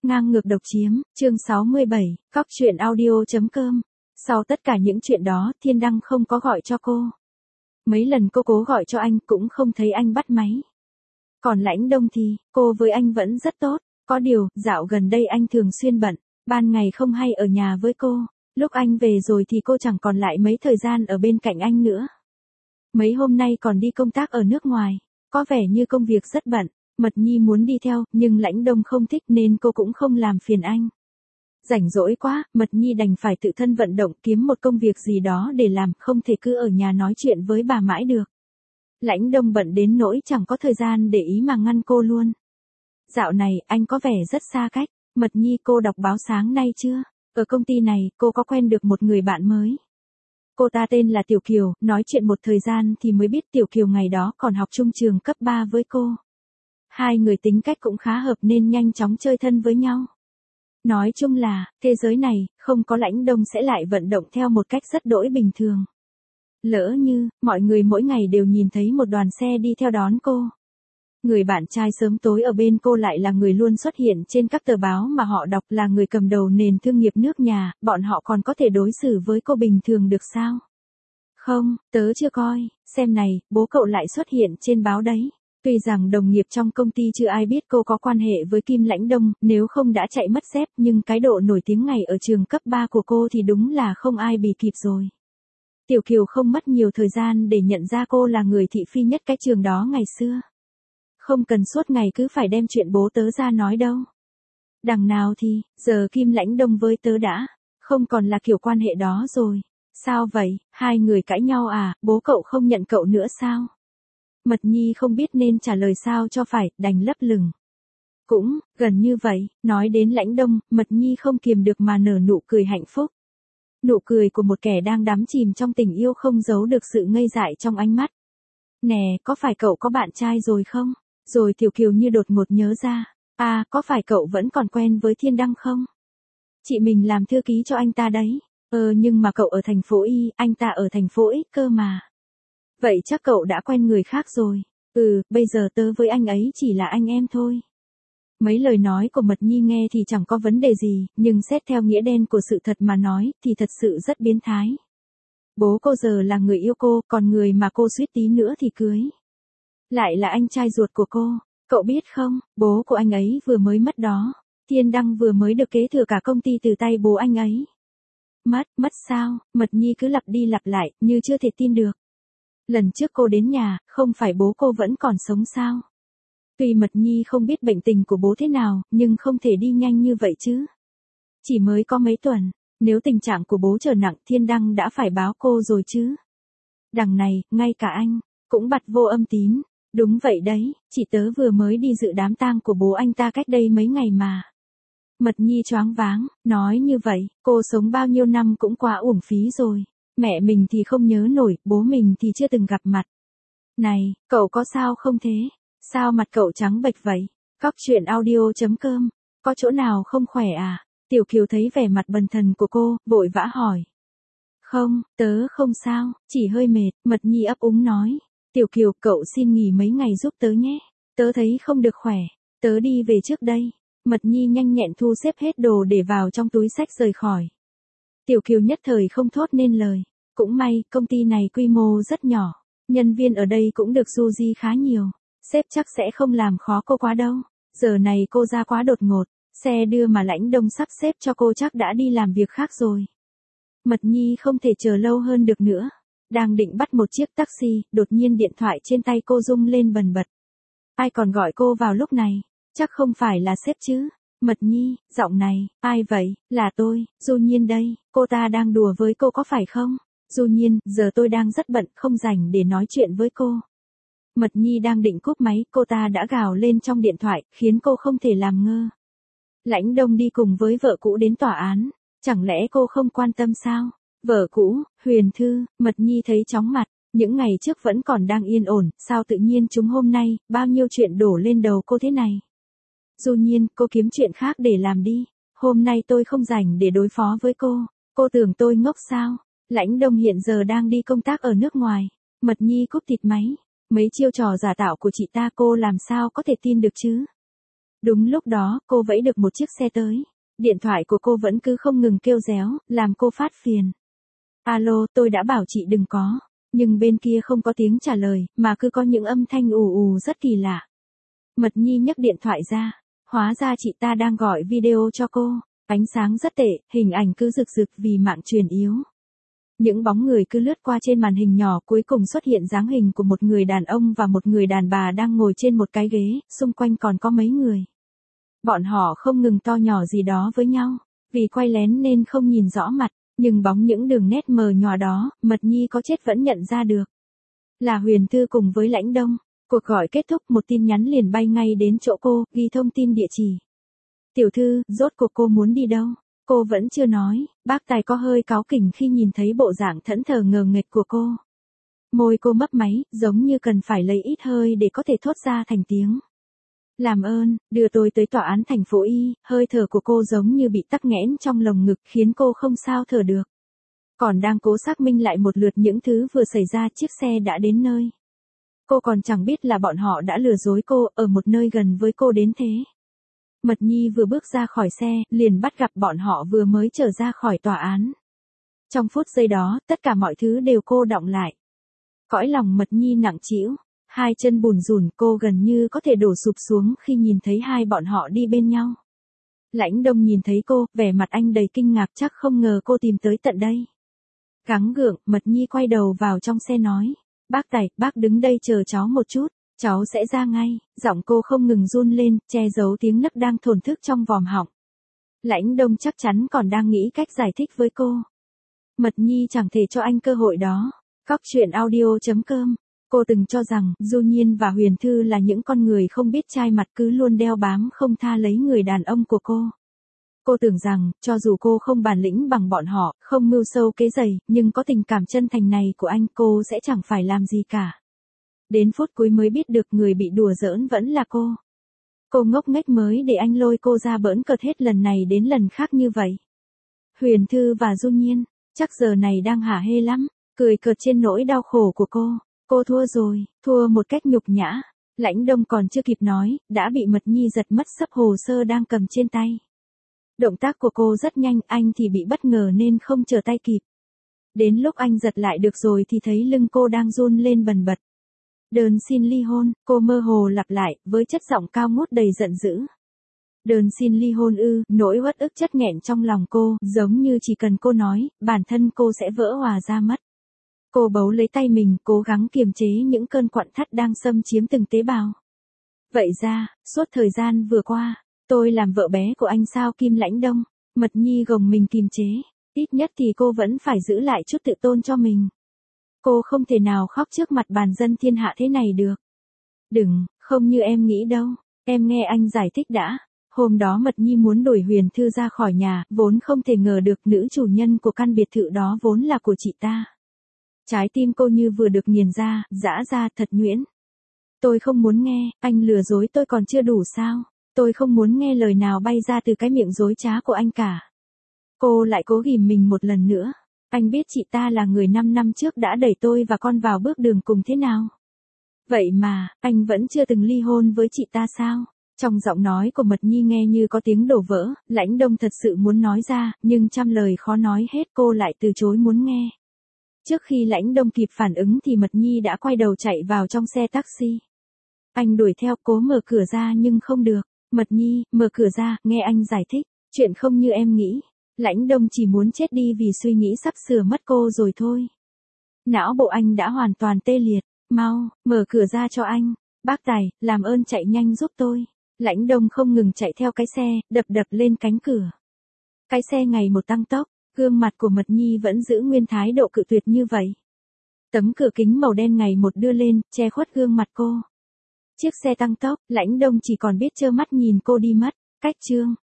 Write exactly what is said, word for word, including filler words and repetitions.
Ngang ngược độc chiếm, chương sáu mươi bảy, cóc truyện audio.com. Sau tất cả những chuyện đó, Thiên Đăng không có gọi cho cô. Mấy lần cô cố gọi cho anh cũng không thấy anh bắt máy. Còn Lãnh Đông thì, cô với anh vẫn rất tốt. Có điều, dạo gần đây anh thường xuyên bận, ban ngày không hay ở nhà với cô. Lúc anh về rồi thì cô chẳng còn lại mấy thời gian ở bên cạnh anh nữa. Mấy hôm nay còn đi công tác ở nước ngoài, có vẻ như công việc rất bận. Mật Nhi muốn đi theo, nhưng Lãnh Đông không thích nên cô cũng không làm phiền anh. Rảnh rỗi quá, Mật Nhi đành phải tự thân vận động kiếm một công việc gì đó để làm, không thể cứ ở nhà nói chuyện với bà mãi được. Lãnh Đông bận đến nỗi chẳng có thời gian để ý mà ngăn cô luôn. Dạo này, anh có vẻ rất xa cách. Mật Nhi, cô đọc báo sáng nay chưa? Ở công ty này, cô có quen được một người bạn mới. Cô ta tên là Tiểu Kiều, nói chuyện một thời gian thì mới biết Tiểu Kiều ngày đó còn học chung trường cấp ba với cô. Hai người tính cách cũng khá hợp nên nhanh chóng chơi thân với nhau. Nói chung là, thế giới này, không có Lãnh Đông sẽ lại vận động theo một cách rất đỗi bình thường. Lỡ như, mọi người mỗi ngày đều nhìn thấy một đoàn xe đi theo đón cô. Người bạn trai sớm tối ở bên cô lại là người luôn xuất hiện trên các tờ báo mà họ đọc, là người cầm đầu nền thương nghiệp nước nhà, bọn họ còn có thể đối xử với cô bình thường được sao? Không, tớ chưa coi, xem này, bố cậu lại xuất hiện trên báo đấy. Tuy rằng đồng nghiệp trong công ty chưa ai biết cô có quan hệ với Kim Lãnh Đông, nếu không đã chạy mất dép, nhưng cái độ nổi tiếng ngày ở trường cấp ba của cô thì đúng là không ai bì kịp rồi. Tiểu Kiều không mất nhiều thời gian để nhận ra cô là người thị phi nhất cái trường đó ngày xưa. Không cần suốt ngày cứ phải đem chuyện bố tớ ra nói đâu. Đằng nào thì, giờ Kim Lãnh Đông với tớ đã, không còn là kiểu quan hệ đó rồi. Sao vậy, hai người cãi nhau à, bố cậu không nhận cậu nữa sao? Mật Nhi không biết nên trả lời sao cho phải, đành lấp lửng. Cũng, gần như vậy, nói đến Lãnh Đông, Mật Nhi không kiềm được mà nở nụ cười hạnh phúc. Nụ cười của một kẻ đang đắm chìm trong tình yêu không giấu được sự ngây dại trong ánh mắt. Nè, có phải cậu có bạn trai rồi không? Rồi Tiểu Kiều như đột ngột nhớ ra. À, có phải cậu vẫn còn quen với Thiên Đăng không? Chị mình làm thư ký cho anh ta đấy. Ờ nhưng mà cậu ở thành phố Y, anh ta ở thành phố X cơ mà. Vậy chắc cậu đã quen người khác rồi. Ừ, bây giờ tớ với anh ấy chỉ là anh em thôi. Mấy lời nói của Mật Nhi nghe thì chẳng có vấn đề gì, nhưng xét theo nghĩa đen của sự thật mà nói, thì thật sự rất biến thái. Bố cô giờ là người yêu cô, còn người mà cô suýt tí nữa thì cưới. Lại là anh trai ruột của cô. Cậu biết không, bố của anh ấy vừa mới mất đó. Thiên Đăng vừa mới được kế thừa cả công ty từ tay bố anh ấy. Mất, mất sao? Mật Nhi cứ lặp đi lặp lại, như chưa thể tin được. Lần trước cô đến nhà, không phải bố cô vẫn còn sống sao? Tuy Mật Nhi không biết bệnh tình của bố thế nào, nhưng không thể đi nhanh như vậy chứ. Chỉ mới có mấy tuần, nếu tình trạng của bố trở nặng, Thiên Đăng đã phải báo cô rồi chứ. Đằng này, ngay cả anh, cũng bặt vô âm tín. Đúng vậy đấy, chị tớ vừa mới đi dự đám tang của bố anh ta cách đây mấy ngày mà. Mật Nhi choáng váng, nói như vậy, cô sống bao nhiêu năm cũng quá uổng phí rồi. Mẹ mình thì không nhớ nổi, bố mình thì chưa từng gặp mặt. Này, cậu có sao không thế? Sao mặt cậu trắng bệch vậy? Cóc truyện audio.com, có chỗ nào không khỏe à? Tiểu Kiều thấy vẻ mặt bần thần của cô, vội vã hỏi. Không, tớ không sao, chỉ hơi mệt, Mật Nhi ấp úng nói. Tiểu Kiều, cậu xin nghỉ mấy ngày giúp tớ nhé. Tớ thấy không được khỏe, tớ đi về trước đây. Mật Nhi nhanh nhẹn thu xếp hết đồ để vào trong túi xách rời khỏi. Tiểu Kiều nhất thời không thốt nên lời. Cũng may, công ty này quy mô rất nhỏ. Nhân viên ở đây cũng được du di khá nhiều. Sếp chắc sẽ không làm khó cô quá đâu. Giờ này cô ra quá đột ngột. Xe đưa mà Lãnh Đông sắp xếp cho cô chắc đã đi làm việc khác rồi. Mật Nhi không thể chờ lâu hơn được nữa. Đang định bắt một chiếc taxi, đột nhiên điện thoại trên tay cô rung lên bần bật. Ai còn gọi cô vào lúc này? Chắc không phải là sếp chứ? Mật Nhi, giọng này, ai vậy? Là tôi, Du Nhiên đây, cô ta đang đùa với cô có phải không? Du Nhiên, giờ tôi đang rất bận, không rảnh để nói chuyện với cô. Mật Nhi đang định cúp máy, cô ta đã gào lên trong điện thoại, khiến cô không thể làm ngơ. Lãnh Đông đi cùng với vợ cũ đến tòa án, chẳng lẽ cô không quan tâm sao? Vợ cũ, Huyền Thư, Mật Nhi thấy chóng mặt, những ngày trước vẫn còn đang yên ổn, sao tự nhiên chúng hôm nay, bao nhiêu chuyện đổ lên đầu cô thế này? Du Nhiên, cô kiếm chuyện khác để làm đi, hôm nay tôi không rảnh để đối phó với cô, cô tưởng tôi ngốc sao? Lãnh Đông hiện giờ đang đi công tác ở nước ngoài. Mật Nhi cúp tịt máy, mấy chiêu trò giả tạo của chị ta cô làm sao có thể tin được chứ? Đúng lúc đó, cô vẫy được một chiếc xe tới. Điện thoại của cô vẫn cứ không ngừng kêu réo, làm cô phát phiền. Alo, tôi đã bảo chị đừng có. Nhưng bên kia không có tiếng trả lời, mà cứ có những âm thanh ù ù rất kỳ lạ. Mật Nhi nhấc điện thoại ra. Hóa ra chị ta đang gọi video cho cô. Ánh sáng rất tệ, hình ảnh cứ rực rực vì mạng truyền yếu. Những bóng người cứ lướt qua trên màn hình nhỏ, cuối cùng xuất hiện dáng hình của một người đàn ông và một người đàn bà đang ngồi trên một cái ghế, xung quanh còn có mấy người. Bọn họ không ngừng to nhỏ gì đó với nhau, vì quay lén nên không nhìn rõ mặt, nhưng bóng những đường nét mờ nhòa đó, Mật Nhi có chết vẫn nhận ra được. Là Huyền Thư cùng với Lãnh Đông. Cuộc gọi kết thúc, một tin nhắn liền bay ngay đến chỗ cô, ghi thông tin địa chỉ. Tiểu thư, rốt cuộc cô muốn đi đâu? Cô vẫn chưa nói. Bác Tài có hơi cáu kỉnh khi nhìn thấy bộ dạng thẫn thờ ngờ nghệch của cô. Môi cô mấp máy, giống như cần phải lấy ít hơi để có thể thốt ra thành tiếng. Làm ơn, đưa tôi tới tòa án thành phố Y. Hơi thở của cô giống như bị tắc nghẽn trong lồng ngực khiến cô không sao thở được. Còn đang cố xác minh lại một lượt những thứ vừa xảy ra, chiếc xe đã đến nơi. Cô còn chẳng biết là bọn họ đã lừa dối cô ở một nơi gần với cô đến thế. Mật Nhi vừa bước ra khỏi xe, liền bắt gặp bọn họ vừa mới trở ra khỏi tòa án. Trong phút giây đó, tất cả mọi thứ đều cô đọng lại. Cõi lòng Mật Nhi nặng trĩu, hai chân bùn rùn, cô gần như có thể đổ sụp xuống khi nhìn thấy hai bọn họ đi bên nhau. Lãnh Đông nhìn thấy cô, vẻ mặt anh đầy kinh ngạc, chắc không ngờ cô tìm tới tận đây. Gắng gượng, Mật Nhi quay đầu vào trong xe nói. Bác Tài, bác đứng đây chờ cháu một chút, cháu sẽ ra ngay. Giọng cô không ngừng run lên, che giấu tiếng nấc đang thổn thức trong vòm họng. Lãnh Đông chắc chắn còn đang nghĩ cách giải thích với cô. Mật Nhi chẳng thể cho anh cơ hội đó. Cóc truyện audio chấm com. Cô từng cho rằng, Du Nhiên và Huyền Thư là những con người không biết chai mặt, cứ luôn đeo bám không tha lấy người đàn ông của cô. Cô tưởng rằng, cho dù cô không bản lĩnh bằng bọn họ, không mưu sâu kế dày, nhưng có tình cảm chân thành này của anh, cô sẽ chẳng phải làm gì cả. Đến phút cuối mới biết được người bị đùa giỡn vẫn là cô. Cô ngốc nghếch mới để anh lôi cô ra bỡn cợt hết lần này đến lần khác như vậy. Huyền Thư và Du Nhiên, chắc giờ này đang hả hê lắm, cười cợt trên nỗi đau khổ của cô. Cô thua rồi, thua một cách nhục nhã. Lãnh Đông còn chưa kịp nói, đã bị Mật Nhi giật mất sấp hồ sơ đang cầm trên tay. Động tác của cô rất nhanh, anh thì bị bất ngờ nên không trở tay kịp. Đến lúc anh giật lại được rồi thì thấy lưng cô đang run lên bần bật. Đơn xin ly hôn, cô mơ hồ lặp lại, với chất giọng cao ngút đầy giận dữ. Đơn xin ly hôn ư, nỗi uất ức chất nghẹn trong lòng cô, giống như chỉ cần cô nói, bản thân cô sẽ vỡ hòa ra mất. Cô bấu lấy tay mình, cố gắng kiềm chế những cơn quặn thắt đang xâm chiếm từng tế bào. Vậy ra, suốt thời gian vừa qua, tôi làm vợ bé của anh sao Kim Lãnh Đông? Mật Nhi gồng mình kiềm chế, ít nhất thì cô vẫn phải giữ lại chút tự tôn cho mình. Cô không thể nào khóc trước mặt bàn dân thiên hạ thế này được. Đừng, không như em nghĩ đâu, em nghe anh giải thích đã. Hôm đó Mật Nhi muốn đuổi Huyền Thư ra khỏi nhà, vốn không thể ngờ được nữ chủ nhân của căn biệt thự đó vốn là của chị ta. Trái tim cô như vừa được nghiền ra, giã ra thật nhuyễn. Tôi không muốn nghe, anh lừa dối tôi còn chưa đủ sao? Tôi không muốn nghe lời nào bay ra từ cái miệng dối trá của anh cả. Cô lại cố ghìm mình một lần nữa. Anh biết chị ta là người năm năm trước đã đẩy tôi và con vào bước đường cùng thế nào. Vậy mà, anh vẫn chưa từng ly hôn với chị ta sao? Trong giọng nói của Mật Nhi nghe như có tiếng đổ vỡ, Lãnh Đông thật sự muốn nói ra, nhưng trăm lời khó nói hết cô lại từ chối muốn nghe. Trước khi Lãnh Đông kịp phản ứng thì Mật Nhi đã quay đầu chạy vào trong xe taxi. Anh đuổi theo cố mở cửa ra nhưng không được. Mật Nhi, mở cửa ra, nghe anh giải thích. Chuyện không như em nghĩ. Lãnh Đông chỉ muốn chết đi vì suy nghĩ sắp sửa mất cô rồi thôi. Não bộ anh đã hoàn toàn tê liệt. Mau, mở cửa ra cho anh. Bác Tài, làm ơn chạy nhanh giúp tôi. Lãnh Đông không ngừng chạy theo cái xe, đập đập lên cánh cửa. Cái xe ngày một tăng tốc, gương mặt của Mật Nhi vẫn giữ nguyên thái độ cự tuyệt như vậy. Tấm cửa kính màu đen ngày một đưa lên, che khuất gương mặt cô. Chiếc xe tăng tốc, Lãnh Đông chỉ còn biết trơ mắt nhìn cô đi mất. Cách chương